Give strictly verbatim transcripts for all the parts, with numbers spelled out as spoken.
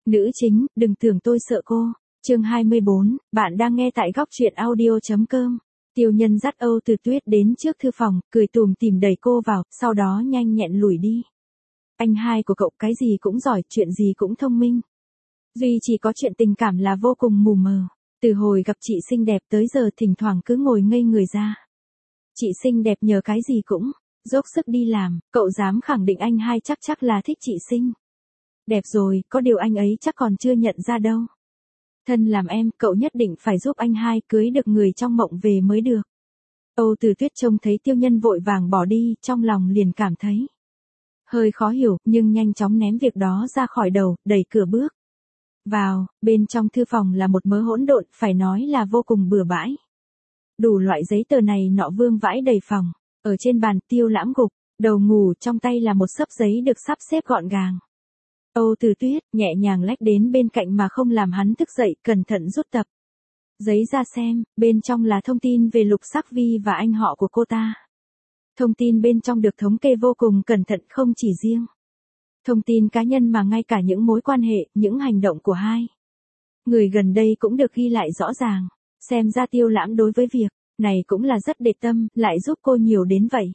Nữ chính, đừng tưởng tôi sợ cô. Chương hai mươi bốn, bạn đang nghe tại góc truyện audio.com. Tiêu Nhân dắt Âu Từ Tuyết đến trước thư phòng, cười tùm tìm đẩy cô vào, sau đó nhanh nhẹn lùi đi. Anh hai của cậu cái gì cũng giỏi, chuyện gì cũng thông minh. Duy chỉ có chuyện tình cảm là vô cùng mù mờ. Từ hồi gặp chị xinh đẹp tới giờ thỉnh thoảng cứ ngồi ngây người ra. Chị xinh đẹp nhờ cái gì cũng dốc sức đi làm, cậu dám khẳng định anh hai chắc chắc là thích chị xinh đẹp rồi, có điều anh ấy chắc còn chưa nhận ra đâu. Thân làm em, cậu nhất định phải giúp anh hai cưới được người trong mộng về mới được. Âu Từ Tuyết trông thấy Tiêu Nhân vội vàng bỏ đi, trong lòng liền cảm thấy hơi khó hiểu, nhưng nhanh chóng ném việc đó ra khỏi đầu, đẩy cửa bước vào. Bên trong thư phòng là một mớ hỗn độn, phải nói là vô cùng bừa bãi. Đủ loại giấy tờ này nọ vương vãi đầy phòng. Ở trên bàn, Tiêu Lãm gục đầu ngủ, trong tay là một xấp giấy được sắp xếp gọn gàng. Âu Từ Tuyết nhẹ nhàng lách đến bên cạnh mà không làm hắn thức dậy, cẩn thận rút tập giấy ra xem, bên trong là thông tin về Lục Sắc Vi và anh họ của cô ta. Thông tin bên trong được thống kê vô cùng cẩn thận, không chỉ riêng thông tin cá nhân mà ngay cả những mối quan hệ, những hành động của hai người gần đây cũng được ghi lại rõ ràng. Xem ra Tiêu Lãm đối với việc này cũng là rất để tâm, lại giúp cô nhiều đến vậy.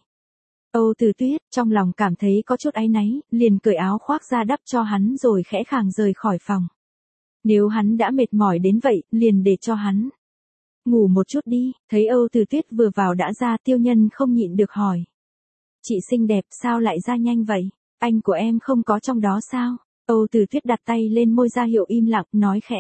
Âu Từ Tuyết trong lòng cảm thấy có chút áy náy, liền cởi áo khoác ra đắp cho hắn rồi khẽ khàng rời khỏi phòng. Nếu hắn đã mệt mỏi đến vậy, liền để cho hắn ngủ một chút đi. Thấy Âu Từ Tuyết vừa vào đã ra, Tiêu Nhân không nhịn được hỏi. Chị xinh đẹp, sao lại ra nhanh vậy? Anh của em không có trong đó sao? Âu Từ Tuyết đặt tay lên môi ra hiệu im lặng, nói khẽ.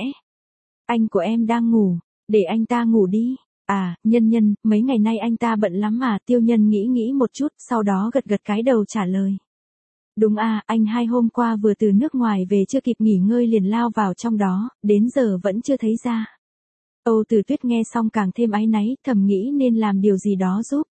Anh của em đang ngủ, để anh ta ngủ đi. À, Nhân Nhân, mấy ngày nay anh ta bận lắm mà. Tiêu Nhân nghĩ nghĩ một chút, sau đó gật gật cái đầu trả lời. Đúng à, anh hai hôm qua vừa từ nước ngoài về, chưa kịp nghỉ ngơi liền lao vào trong đó, đến giờ vẫn chưa thấy ra. Âu Từ Tuyết nghe xong càng thêm áy náy, thầm nghĩ nên làm điều gì đó giúp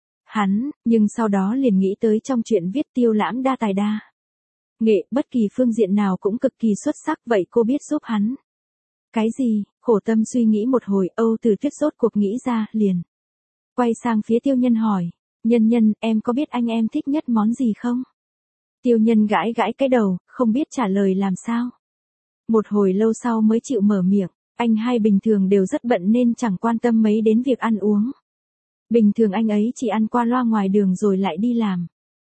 hắn, nhưng sau đó liền nghĩ tới trong chuyện viết Tiêu Lãm đa tài đa nghệ, bất kỳ phương diện nào cũng cực kỳ xuất sắc, vậy cô biết giúp hắn cái gì? Khổ tâm suy nghĩ một hồi, Âu Từ Tuyết rốt cuộc nghĩ ra, liền quay sang phía Tiêu Nhân hỏi. Nhân Nhân, em có biết anh em thích nhất món gì không? Tiêu Nhân gãi gãi cái đầu, không biết trả lời làm sao. Một hồi lâu sau mới chịu mở miệng. Anh hai bình thường đều rất bận nên chẳng quan tâm mấy đến việc ăn uống. Bình thường anh ấy chỉ ăn qua loa ngoài đường rồi lại đi làm.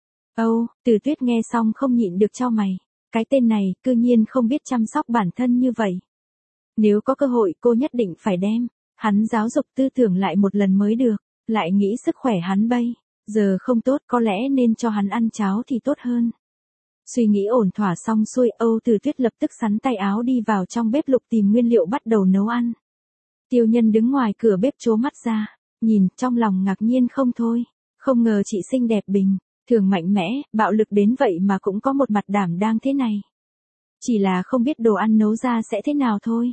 Âu Từ Tuyết nghe xong không nhịn được chau mày. Cái tên này, cư nhiên không biết chăm sóc bản thân như vậy. Nếu có cơ hội cô nhất định phải đem hắn giáo dục tư tưởng lại một lần mới được. Lại nghĩ sức khỏe hắn bây giờ không tốt, có lẽ nên cho hắn ăn cháo thì tốt hơn. Suy nghĩ ổn thỏa xong xuôi, Âu Từ Tuyết lập tức xắn tay áo đi vào trong bếp lục tìm nguyên liệu bắt đầu nấu ăn. Tiêu Nhân đứng ngoài cửa bếp trố mắt ra, nhìn trong lòng ngạc nhiên không thôi. Không ngờ chị xinh đẹp bình thường mạnh mẽ, bạo lực đến vậy mà cũng có một mặt đảm đang thế này. Chỉ là không biết đồ ăn nấu ra sẽ thế nào thôi.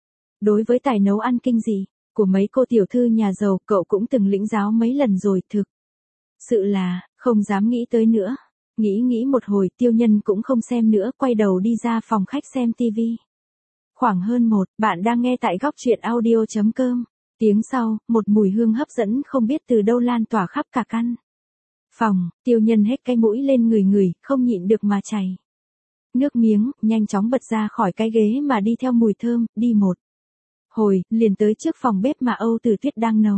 Đối với tài nấu ăn kinh dị của mấy cô tiểu thư nhà giàu, cậu cũng từng lĩnh giáo mấy lần rồi, thực sự là không dám nghĩ tới nữa. Nghĩ nghĩ một hồi, Tiêu Nhân cũng không xem nữa, quay đầu đi ra phòng khách xem tivi. Khoảng hơn một, bạn đang nghe tại góc truyện audio.com. Tiếng sau, một mùi hương hấp dẫn không biết từ đâu lan tỏa khắp cả căn phòng. Tiêu Nhân hết cái mũi lên người người, không nhịn được mà chảy nước miếng, nhanh chóng bật ra khỏi cái ghế mà đi theo mùi thơm, đi một hồi, liền tới trước phòng bếp mà Âu Từ Tuyết đang nấu.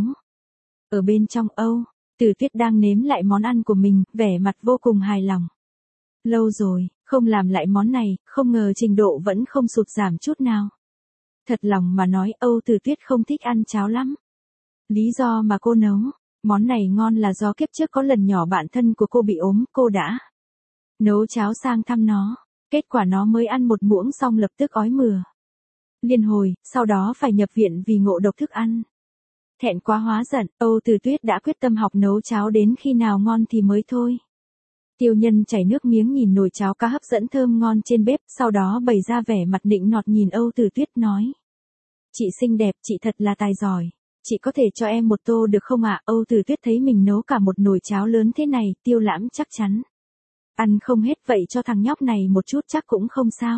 Ở bên trong, Âu Từ Tuyết đang nếm lại món ăn của mình, vẻ mặt vô cùng hài lòng. Lâu rồi không làm lại món này, không ngờ trình độ vẫn không sụt giảm chút nào. Thật lòng mà nói, Âu Từ Tuyết không thích ăn cháo lắm. Lý do mà cô nấu món này ngon là do kiếp trước có lần nhỏ bạn thân của cô bị ốm, cô đã nấu cháo sang thăm nó. Kết quả nó mới ăn một muỗng xong lập tức ói mửa liên hồi, sau đó phải nhập viện vì ngộ độc thức ăn. Thẹn quá hóa giận, Âu Từ Tuyết đã quyết tâm học nấu cháo đến khi nào ngon thì mới thôi. Tiêu Nhân chảy nước miếng nhìn nồi cháo cá hấp dẫn thơm ngon trên bếp, sau đó bày ra vẻ mặt nịnh nọt nhìn Âu Từ Tuyết nói. Chị xinh đẹp, chị thật là tài giỏi. Chị có thể cho em một tô được không ạ? Âu Từ Tuyết thấy mình nấu cả một nồi cháo lớn thế này, Tiêu Lãm chắc chắn ăn không hết, vậy cho thằng nhóc này một chút chắc cũng không sao.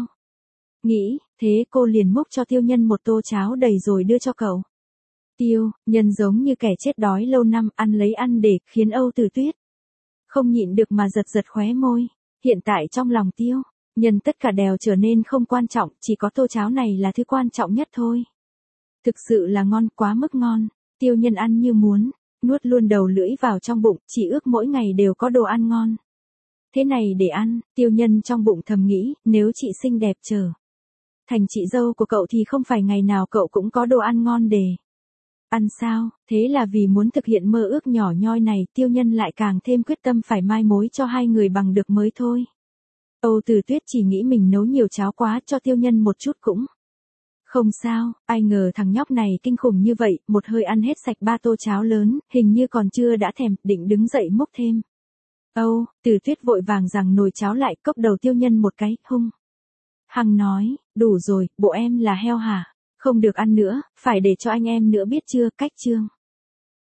Nghĩ, thế cô liền múc cho Tiêu Nhân một tô cháo đầy rồi đưa cho cậu. Tiêu Nhân giống như kẻ chết đói lâu năm, ăn lấy ăn để, khiến Âu Từ Tuyết không nhịn được mà giật giật khóe môi. Hiện tại trong lòng Tiêu Nhân tất cả đều trở nên không quan trọng, chỉ có tô cháo này là thứ quan trọng nhất thôi. Thực sự là ngon, quá mức ngon. Tiêu Nhân ăn như muốn, nuốt luôn đầu lưỡi vào trong bụng, chỉ ước mỗi ngày đều có đồ ăn ngon. Thế này để ăn, Tiêu Nhân trong bụng thầm nghĩ, nếu chị xinh đẹp trở thành chị dâu của cậu thì không phải ngày nào cậu cũng có đồ ăn ngon để ăn sao. Thế là vì muốn thực hiện mơ ước nhỏ nhoi này, Tiêu Nhân lại càng thêm quyết tâm phải mai mối cho hai người bằng được mới thôi. Âu Từ Tuyết chỉ nghĩ mình nấu nhiều cháo quá, cho Tiêu Nhân một chút cũng không sao, ai ngờ thằng nhóc này kinh khủng như vậy, một hơi ăn hết sạch ba tô cháo lớn, hình như còn chưa đã thèm, định đứng dậy múc thêm. Âu Từ Tuyết vội vàng rằng nồi cháo lại, cốc đầu Tiêu Nhân một cái, hung hăng nói, đủ rồi, bộ em là heo hả? Không được ăn nữa, phải để cho anh em nữa biết chưa, cách chương.